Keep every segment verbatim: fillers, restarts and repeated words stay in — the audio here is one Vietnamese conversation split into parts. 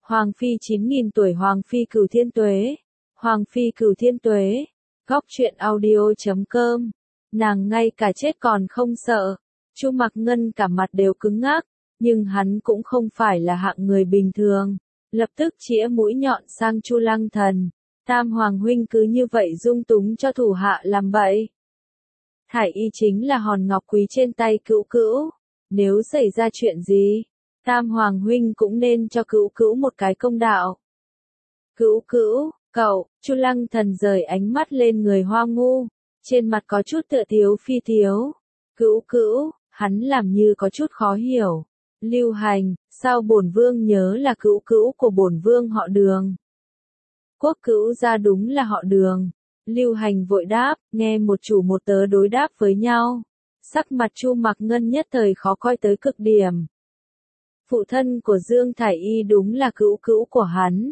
Hoàng phi chín nghìn tuổi Hoàng phi cửu thiên tuế. Hoàng phi cửu thiên tuế. Góc truyện audio chấm com. Nàng ngay cả chết còn không sợ. Chu Mặc Ngân cả mặt đều cứng ngắc, nhưng hắn cũng không phải là hạng người bình thường. Lập tức chĩa mũi nhọn sang Chu Lăng Thần. Tam Hoàng huynh cứ như vậy dung túng cho thủ hạ làm bậy. Thải y chính là hòn ngọc quý trên tay Cữu Cữu. Nếu xảy ra chuyện gì, Tam Hoàng huynh cũng nên cho Cữu Cữu một cái công đạo. Cữu Cữu, cậu, Chu Lăng Thần rời ánh mắt lên người Hoa Ngu, trên mặt có chút tựa thiếu phi thiếu. Cữu Cữu, hắn làm như có chút khó hiểu. Lưu Hành, sao bổn vương nhớ là Cữu Cữu của bổn vương họ Đường. Quốc Cữu gia đúng là họ Đường. Lưu Hành vội đáp, nghe một chủ một tớ đối đáp với nhau. Sắc mặt Chu Mặc Ngân nhất thời khó coi tới cực điểm. Phụ thân của Dương Thải Y đúng là Cữu Cữu của hắn.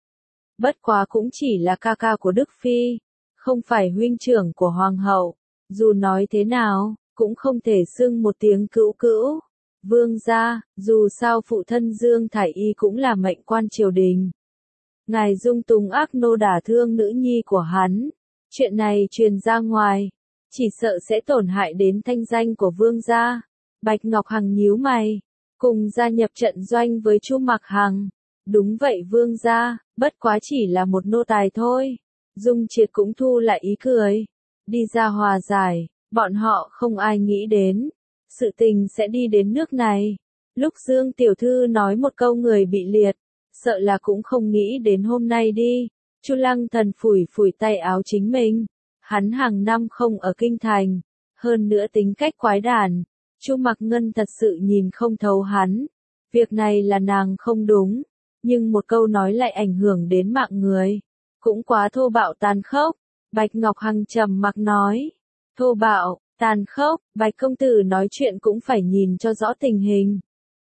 Bất quá cũng chỉ là ca ca của Đức Phi, không phải huynh trưởng của Hoàng hậu. Dù nói thế nào, cũng không thể xưng một tiếng Cữu Cữu. Vương gia, dù sao phụ thân Dương Thải Y cũng là mệnh quan triều đình. Ngài dung túng ác nô đả thương nữ nhi của hắn. Chuyện này truyền ra ngoài, chỉ sợ sẽ tổn hại đến thanh danh của vương gia. Bạch Ngọc Hằng nhíu mày, cùng gia nhập trận doanh với Chu Mặc Hằng. Đúng vậy vương gia, bất quá chỉ là một nô tài thôi. Dung Triệt cũng thu lại ý cười, đi ra hòa giải. Bọn họ không ai nghĩ đến, sự tình sẽ đi đến nước này. Lúc Dương tiểu thư nói một câu người bị liệt, sợ là cũng không nghĩ đến hôm nay đi. Chu Lăng Thần phủi phủi tay áo chính mình. Hắn hàng năm không ở kinh thành, hơn nữa tính cách quái đản. Chu Mặc Ngân thật sự nhìn không thấu hắn. Việc này là nàng không đúng, nhưng một câu nói lại ảnh hưởng đến mạng người, cũng quá thô bạo tàn khốc. Bạch Ngọc Hằng trầm mặc nói, thô bạo, tàn khốc, Bạch công tử nói chuyện cũng phải nhìn cho rõ tình hình.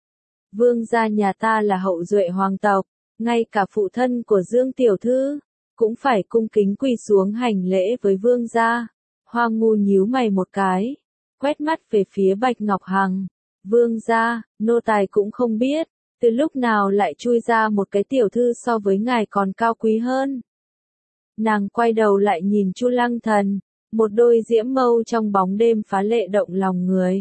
Vương gia nhà ta là hậu duệ hoàng tộc, ngay cả phụ thân của Dương tiểu thư cũng phải cung kính quỳ xuống hành lễ với vương gia. Hoa Ngu nhíu mày một cái, quét mắt về phía Bạch Ngọc Hằng. Vương gia, nô tài cũng không biết, từ lúc nào lại chui ra một cái tiểu thư so với ngài còn cao quý hơn. Nàng quay đầu lại nhìn Chu Lăng Thần, một đôi diễm mâu trong bóng đêm phá lệ động lòng người.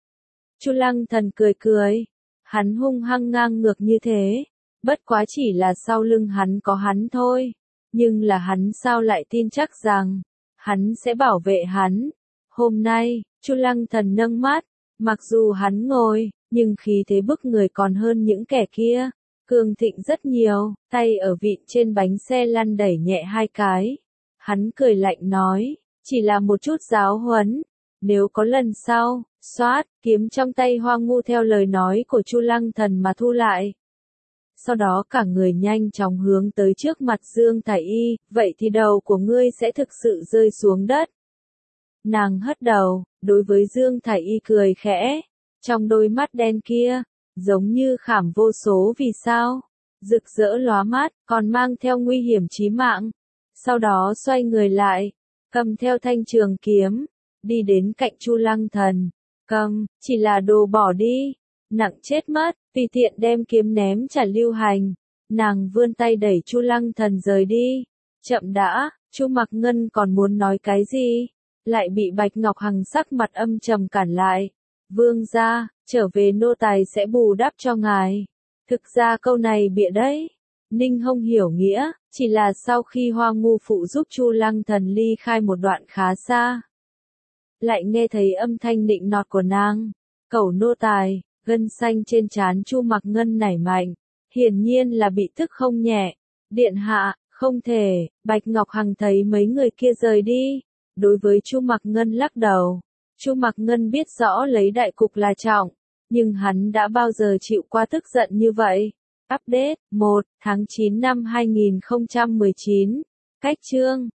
Chu Lăng Thần cười cười, hắn hung hăng ngang ngược như thế, bất quá chỉ là sau lưng hắn có hắn thôi. Nhưng là hắn sao lại tin chắc rằng hắn sẽ bảo vệ hắn. Hôm nay, Chu Lăng Thần nâng mắt, mặc dù hắn ngồi, nhưng khí thế bức người còn hơn những kẻ kia, cường thịnh rất nhiều, tay ở vịn trên bánh xe lăn đẩy nhẹ hai cái. Hắn cười lạnh nói, chỉ là một chút giáo huấn, nếu có lần sau, xoát, kiếm trong tay Hoa Ngu theo lời nói của Chu Lăng Thần mà thu lại. Sau đó cả người nhanh chóng hướng tới trước mặt Dương Thải Y, vậy thì đầu của ngươi sẽ thực sự rơi xuống đất. Nàng hất đầu, đối với Dương Thải Y cười khẽ, trong đôi mắt đen kia, giống như khảm vô số vì sao, rực rỡ lóa mắt, còn mang theo nguy hiểm chí mạng. Sau đó xoay người lại, cầm theo thanh trường kiếm, đi đến cạnh Chu Lăng Thần, cầm, chỉ là đồ bỏ đi. Nặng chết mất, tùy tiện đem kiếm ném trả Lưu Hành. Nàng vươn tay đẩy Chu Lăng Thần rời đi. Chậm đã, Chu Mặc Ngân còn muốn nói cái gì, lại bị Bạch Ngọc Hằng sắc mặt âm trầm cản lại. Vương gia, trở về nô tài sẽ bù đắp cho ngài. Thực ra câu này bịa đấy. Ninh Hông hiểu nghĩa, chỉ là sau khi Hoa Ngu phụ giúp Chu Lăng Thần ly khai một đoạn khá xa, lại nghe thấy âm thanh nịnh nọt của nàng. Cẩu nô tài. Gân xanh trên trán Chu Mặc Ngân nảy mạnh, hiển nhiên là bị tức không nhẹ. Điện hạ, không thể. Bạch Ngọc Hằng thấy mấy người kia rời đi, đối với Chu Mặc Ngân lắc đầu. Chu Mặc Ngân biết rõ lấy đại cục là trọng, nhưng hắn đã bao giờ chịu qua tức giận như vậy. Update, một tháng chín năm hai nghìn không trăm mười chín, cách chương